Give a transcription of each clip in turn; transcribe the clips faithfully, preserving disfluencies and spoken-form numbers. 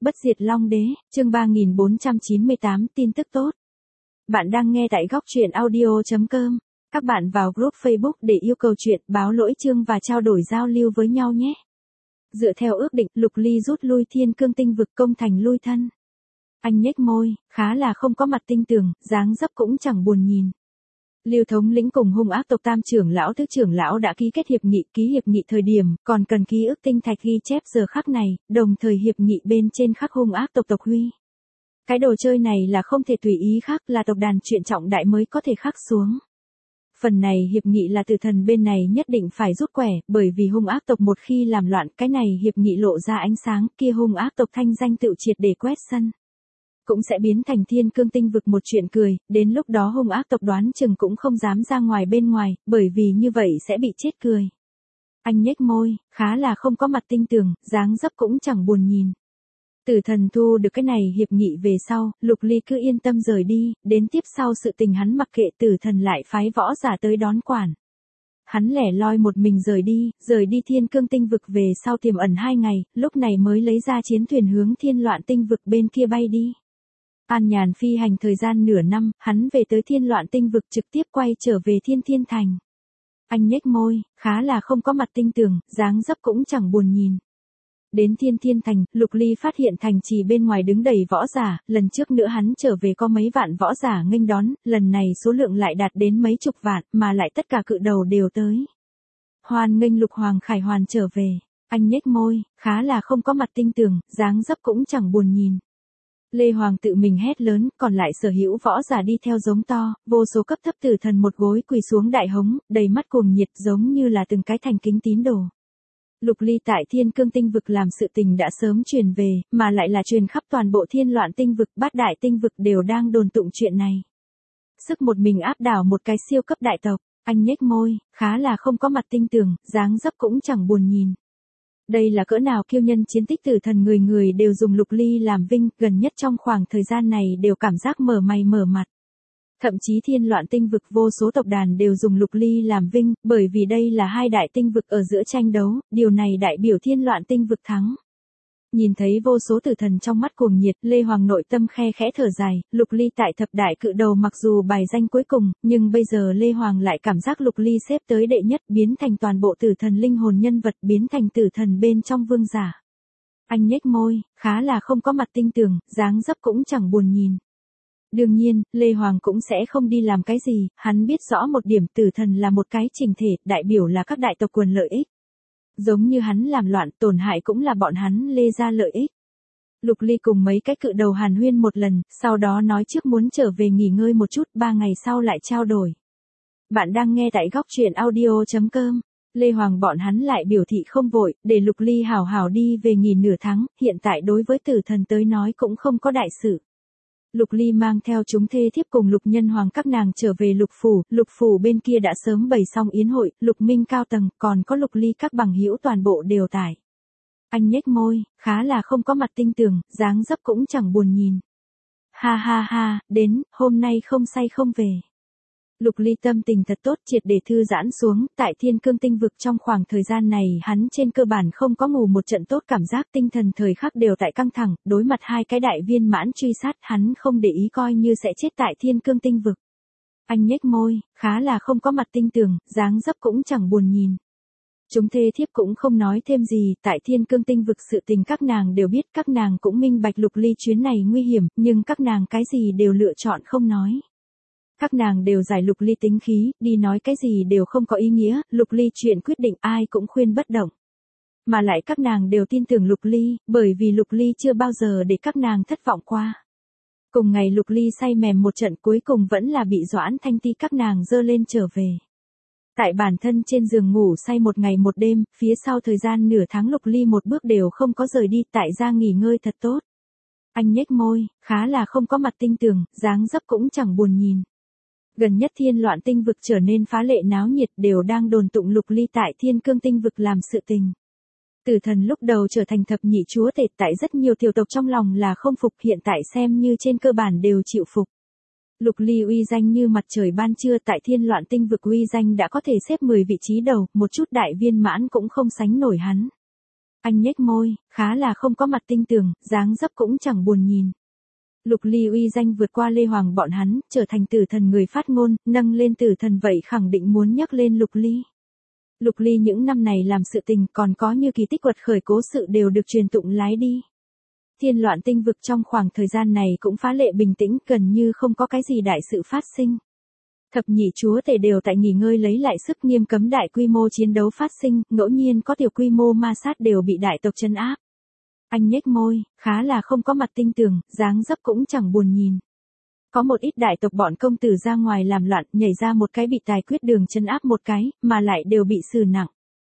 Bất diệt Long Đế, chương ba nghìn bốn trăm chín mươi tám, tin tức tốt. Bạn đang nghe tại góc truyện audio chấm com. Các bạn vào group Facebook để yêu cầu chuyện, báo lỗi chương và trao đổi giao lưu với nhau nhé. Dựa theo ước định, Lục Ly rút lui Thiên Cương Tinh Vực, công thành lui thân. Anh nhếch môi, khá là không có mặt tinh tường, dáng dấp cũng chẳng buồn nhìn. Lưu thống lĩnh cùng hung ác tộc tam trưởng lão thứ trưởng lão đã ký kết hiệp nghị, ký hiệp nghị thời điểm, còn cần ký ức tinh thạch ghi chép giờ khắc này, đồng thời hiệp nghị bên trên khắc hung ác tộc tộc huy. Cái đồ chơi này là không thể tùy ý khắc, là tộc đàn chuyện trọng đại mới có thể khắc xuống. Phần này hiệp nghị là tử thần bên này nhất định phải rút quẻ, bởi vì hung ác tộc một khi làm loạn, cái này hiệp nghị lộ ra ánh sáng, kia hung ác tộc thanh danh tự triệt để quét sân. Cũng sẽ biến thành Thiên Cương Tinh Vực một chuyện cười, đến lúc đó hung ác tộc đoán chừng cũng không dám ra ngoài bên ngoài, bởi vì như vậy sẽ bị chết cười. Anh nhếch môi, khá là không có mặt tinh tường, dáng dấp cũng chẳng buồn nhìn. Tử thần thu được cái này hiệp nghị về sau, Lục Ly cứ yên tâm rời đi, đến tiếp sau sự tình hắn mặc kệ, tử thần lại phái võ giả tới đón quản. Hắn lẻ loi một mình rời đi, rời đi Thiên Cương Tinh Vực về sau tiềm ẩn hai ngày, lúc này mới lấy ra chiến thuyền hướng Thiên Loạn Tinh Vực bên kia bay đi. An nhàn phi hành thời gian nửa năm, hắn về tới Thiên Loạn Tinh Vực trực tiếp quay trở về Thiên Thiên Thành. Anh nhếch môi, khá là không có mặt tinh tường, dáng dấp cũng chẳng buồn nhìn. Đến Thiên Thiên Thành, Lục Ly phát hiện thành trì bên ngoài đứng đầy võ giả, lần trước nữa hắn trở về có mấy vạn võ giả nghênh đón, lần này số lượng lại đạt đến mấy chục vạn, mà lại tất cả cự đầu đều tới. Hoan nghênh Lục Hoàng Khải Hoàn trở về, anh nhếch môi, khá là không có mặt tinh tường, dáng dấp cũng chẳng buồn nhìn. Lê Hoàng tự mình hét lớn, còn lại sở hữu võ giả đi theo giống to, vô số cấp thấp tử thần một gối quỳ xuống đại hống, đầy mắt cuồng nhiệt giống như là từng cái thành kính tín đồ. Lục Ly tại Thiên Cương Tinh Vực làm sự tình đã sớm truyền về, mà lại là truyền khắp toàn bộ Thiên Loạn Tinh Vực, bát đại tinh vực đều đang đồn tụng chuyện này. Sức một mình áp đảo một cái siêu cấp đại tộc, anh nhếch môi, khá là không có mặt tinh tường, dáng dấp cũng chẳng buồn nhìn. Đây là cỡ nào kiêu nhân chiến tích, tử thần người người đều dùng Lục Ly làm vinh, gần nhất trong khoảng thời gian này đều cảm giác mở mày mở mặt. Thậm chí Thiên Loạn Tinh Vực vô số tộc đàn đều dùng Lục Ly làm vinh, bởi vì đây là hai đại tinh vực ở giữa tranh đấu, điều này đại biểu Thiên Loạn Tinh Vực thắng. Nhìn thấy vô số tử thần trong mắt cuồng nhiệt, Lê Hoàng nội tâm khe khẽ thở dài, Lục Ly tại thập đại cự đầu mặc dù bài danh cuối cùng, nhưng bây giờ Lê Hoàng lại cảm giác Lục Ly xếp tới đệ nhất, biến thành toàn bộ tử thần linh hồn nhân vật, biến thành tử thần bên trong vương giả. Anh nhếch môi, khá là không có mặt tinh tường, dáng dấp cũng chẳng buồn nhìn. Đương nhiên, Lê Hoàng cũng sẽ không đi làm cái gì, hắn biết rõ một điểm, tử thần là một cái chỉnh thể, đại biểu là các đại tộc quần lợi ích. Giống như hắn làm loạn, tổn hại cũng là bọn hắn Lê ra lợi ích. Lục Ly cùng mấy cái cự đầu hàn huyên một lần, sau đó nói trước muốn trở về nghỉ ngơi một chút, ba ngày sau lại trao đổi. Bạn đang nghe tại góc truyện audio chấm com. Lê Hoàng bọn hắn lại biểu thị không vội, để Lục Ly hào hào đi về nghỉ nửa tháng, hiện tại đối với tử thần tới nói cũng không có đại sự. Lục Ly mang theo chúng thê thiếp cùng Lục Nhân Hoàng các nàng trở về Lục Phủ, Lục Phủ bên kia đã sớm bày xong yến hội, Lục Minh cao tầng, còn có Lục Ly các bằng hữu toàn bộ đều tại. Anh nhếch môi, khá là không có mặt tinh tường, dáng dấp cũng chẳng buồn nhìn. Ha ha ha, đến, hôm nay không say không về. Lục Ly tâm tình thật tốt, triệt để thư giãn xuống, tại Thiên Cương Tinh Vực trong khoảng thời gian này hắn trên cơ bản không có ngủ một trận tốt, cảm giác tinh thần thời khắc đều tại căng thẳng, đối mặt hai cái đại viên mãn truy sát hắn không để ý, coi như sẽ chết tại Thiên Cương Tinh Vực. Anh nhếch môi, khá là không có mặt tinh tường, dáng dấp cũng chẳng buồn nhìn. Chúng thê thiếp cũng không nói thêm gì, tại Thiên Cương Tinh Vực sự tình các nàng đều biết, các nàng cũng minh bạch Lục Ly chuyến này nguy hiểm, nhưng các nàng cái gì đều lựa chọn không nói. Các nàng đều giải Lục Ly tính khí, đi nói cái gì đều không có ý nghĩa, Lục Ly chuyện quyết định ai cũng khuyên bất động. Mà lại các nàng đều tin tưởng Lục Ly, bởi vì Lục Ly chưa bao giờ để các nàng thất vọng qua. Cùng ngày Lục Ly say mềm một trận, cuối cùng vẫn là bị Doãn Thanh Ti các nàng dơ lên trở về. Tại bản thân trên giường ngủ say một ngày một đêm, phía sau thời gian nửa tháng Lục Ly một bước đều không có rời đi, tại gia nghỉ ngơi thật tốt. Anh nhếch môi, khá là không có mặt tinh tường, dáng dấp cũng chẳng buồn nhìn. Gần nhất Thiên Loạn Tinh Vực trở nên phá lệ náo nhiệt, đều đang đồn tụng Lục Ly tại Thiên Cương Tinh Vực làm sự tình. Tử thần lúc đầu trở thành thập nhị chúa tể, tại rất nhiều tiểu tộc trong lòng là không phục, hiện tại xem như trên cơ bản đều chịu phục. Lục Ly uy danh như mặt trời ban trưa, tại Thiên Loạn Tinh Vực uy danh đã có thể xếp mười vị trí đầu, một chút đại viên mãn cũng không sánh nổi hắn. Anh nhếch môi, khá là không có mặt tinh tường, dáng dấp cũng chẳng buồn nhìn. Lục Ly uy danh vượt qua Lê Hoàng bọn hắn, trở thành tử thần người phát ngôn, nâng lên tử thần vậy khẳng định muốn nhắc lên Lục Ly. Lục Ly những năm này làm sự tình còn có như kỳ tích quật khởi cố sự đều được truyền tụng lái đi. Thiên loạn tinh vực trong khoảng thời gian này cũng phá lệ bình tĩnh, gần như không có cái gì đại sự phát sinh. Thập nhị chúa tể đều tại nghỉ ngơi lấy lại sức, nghiêm cấm đại quy mô chiến đấu phát sinh, ngẫu nhiên có tiểu quy mô ma sát đều bị đại tộc trấn áp. Anh nhếch môi, khá là không có mặt tinh tường, dáng dấp cũng chẳng buồn nhìn. Có một ít đại tộc bọn công tử ra ngoài làm loạn, nhảy ra một cái bị tài quyết đường trấn áp một cái, mà lại đều bị xử nặng.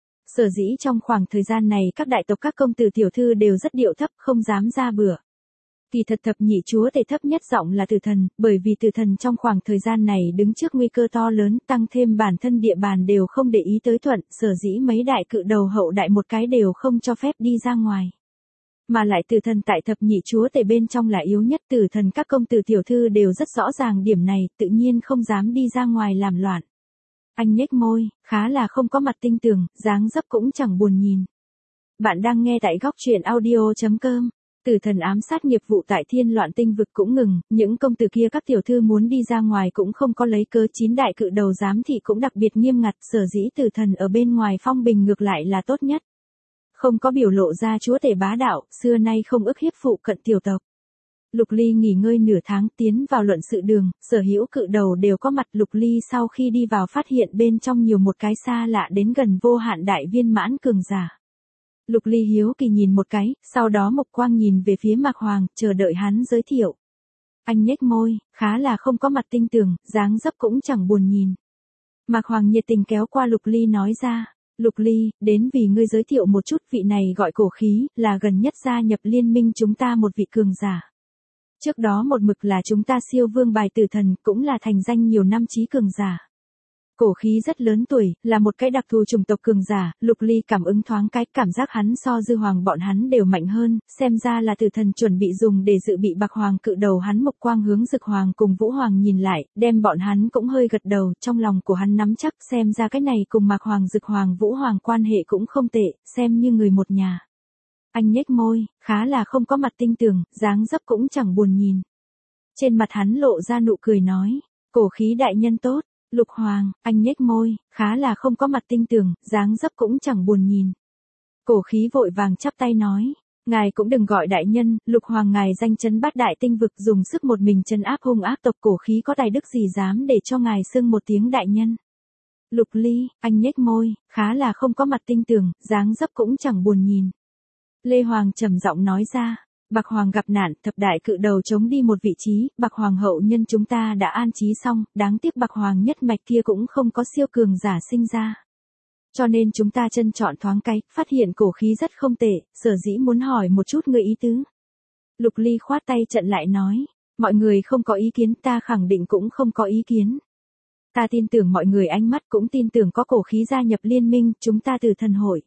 Sở dĩ trong khoảng thời gian này các đại tộc các công tử tiểu thư đều rất điệu thấp, không dám ra bừa. Kỳ thật thập nhị chúa tể thấp nhất giọng là tử thần, bởi vì tử thần trong khoảng thời gian này đứng trước nguy cơ to lớn, tăng thêm bản thân địa bàn đều không để ý tới thuận, sở dĩ mấy đại cự đầu hậu đại một cái đều không cho phép đi ra ngoài. Mà lại tử thần tại thập nhị chúa tể bên trong là yếu nhất, tử thần các công tử tiểu thư đều rất rõ ràng điểm này, tự nhiên không dám đi ra ngoài làm loạn. Anh nhếch môi, khá là không có mặt tinh tường, dáng dấp cũng chẳng buồn nhìn. Bạn đang nghe tại góc truyện audio chấm com. Tử thần ám sát nghiệp vụ tại thiên loạn tinh vực cũng ngừng, những công tử kia các tiểu thư muốn đi ra ngoài cũng không có lấy cớ, chín đại cự đầu giám thị cũng đặc biệt nghiêm ngặt, sở dĩ tử thần ở bên ngoài phong bình ngược lại là tốt nhất. Không có biểu lộ ra chúa tể bá đạo, xưa nay không ức hiếp phụ cận tiểu tộc. Lục Ly nghỉ ngơi nửa tháng, tiến vào luận sự đường, sở hữu cự đầu đều có mặt. Lục Ly sau khi đi vào phát hiện bên trong nhiều một cái xa lạ đến gần vô hạn đại viên mãn cường giả. Lục Ly hiếu kỳ nhìn một cái, sau đó mục quang nhìn về phía Mạc Hoàng, chờ đợi hắn giới thiệu. Anh nhếch môi, khá là không có mặt tinh tường, dáng dấp cũng chẳng buồn nhìn. Mạc Hoàng nhiệt tình kéo qua Lục Ly nói ra, Lục Ly, đến vì ngươi giới thiệu một chút, vị này gọi Cổ Khí, là gần nhất gia nhập liên minh chúng ta một vị cường giả. Trước đó một mực là chúng ta siêu vương bài tử thần, cũng là thành danh nhiều năm chí cường giả. Cổ Khí rất lớn tuổi, là một cái đặc thù chủng tộc cường giả. Lục Ly cảm ứng thoáng cái, cảm giác hắn so Dư Hoàng bọn hắn đều mạnh hơn, xem ra là tử thần chuẩn bị dùng để dự bị Bạc Hoàng cự đầu. Hắn mục quang hướng Dực Hoàng cùng Vũ Hoàng nhìn lại, đem bọn hắn cũng hơi gật đầu, trong lòng của hắn nắm chắc, xem ra cái này cùng Mạc Hoàng Dực Hoàng Vũ Hoàng quan hệ cũng không tệ, xem như người một nhà. Anh nhếch môi, khá là không có mặt tinh tường, dáng dấp cũng chẳng buồn nhìn. Trên mặt hắn lộ ra nụ cười nói, Cổ Khí đại nhân tốt. Lục Hoàng, anh nhếch môi, khá là không có mặt tinh tường, dáng dấp cũng chẳng buồn nhìn. Cổ Khí vội vàng chắp tay nói, ngài cũng đừng gọi đại nhân, Lục Hoàng ngài danh chấn bát đại tinh vực, dùng sức một mình trấn áp hung ác tộc, Cổ Khí có tài đức gì dám để cho ngài xưng một tiếng đại nhân. Lục Ly, anh nhếch môi, khá là không có mặt tinh tường, dáng dấp cũng chẳng buồn nhìn. Lê Hoàng trầm giọng nói ra, Bạc Hoàng gặp nạn, thập đại cự đầu chống đi một vị trí, Bạc Hoàng hậu nhân chúng ta đã an trí xong, đáng tiếc Bạc Hoàng nhất mạch kia cũng không có siêu cường giả sinh ra. Cho nên chúng ta chân chọn thoáng cái, phát hiện Cổ Khí rất không tệ, sở dĩ muốn hỏi một chút người ý tứ. Lục Ly khoát tay trận lại nói, mọi người không có ý kiến, ta khẳng định cũng không có ý kiến. Ta tin tưởng mọi người ánh mắt cũng tin tưởng có Cổ Khí gia nhập liên minh, chúng ta từ thần hội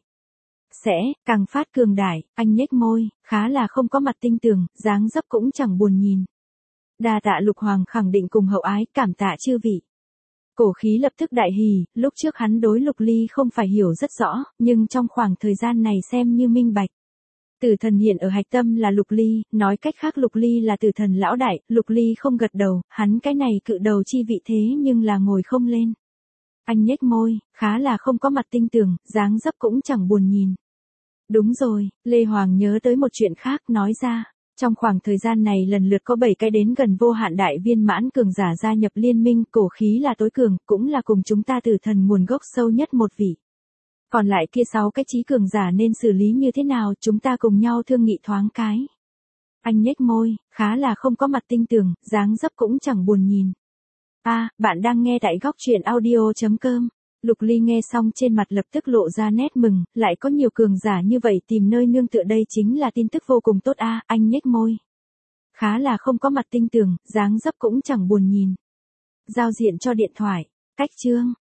sẽ càng phát cường đại. Anh nhếch môi, khá là không có mặt tinh tường, dáng dấp cũng chẳng buồn nhìn. Đa tạ Lục Hoàng khẳng định cùng hậu ái, cảm tạ chư vị. Cổ Khí lập tức đại hỉ, lúc trước hắn đối Lục Ly không phải hiểu rất rõ, nhưng trong khoảng thời gian này xem như minh bạch. Tử thần hiện ở hạch tâm là Lục Ly, nói cách khác Lục Ly là tử thần lão đại. Lục Ly không gật đầu, hắn cái này cự đầu chi vị thế nhưng là ngồi không lên. Anh nhếch môi, khá là không có mặt tinh tường, dáng dấp cũng chẳng buồn nhìn. Đúng rồi, Lê Hoàng nhớ tới một chuyện khác, nói ra, trong khoảng thời gian này lần lượt có bảy cái đến gần vô hạn đại viên mãn cường giả gia nhập liên minh, Cổ Khí là tối cường, cũng là cùng chúng ta tử thần nguồn gốc sâu nhất một vị. Còn lại kia sáu cái chí cường giả nên xử lý như thế nào, chúng ta cùng nhau thương nghị thoáng cái. Anh nhếch môi, khá là không có mặt tinh tường, dáng dấp cũng chẳng buồn nhìn. A, à, bạn đang nghe tại góc truyện audio chấm com. Lục Ly nghe xong trên mặt lập tức lộ ra nét mừng, lại có nhiều cường giả như vậy tìm nơi nương tựa, đây chính là tin tức vô cùng tốt a. À, anh nhếch môi, khá là không có mặt tinh tường, dáng dấp cũng chẳng buồn nhìn. Giao diện cho điện thoại, cách chương.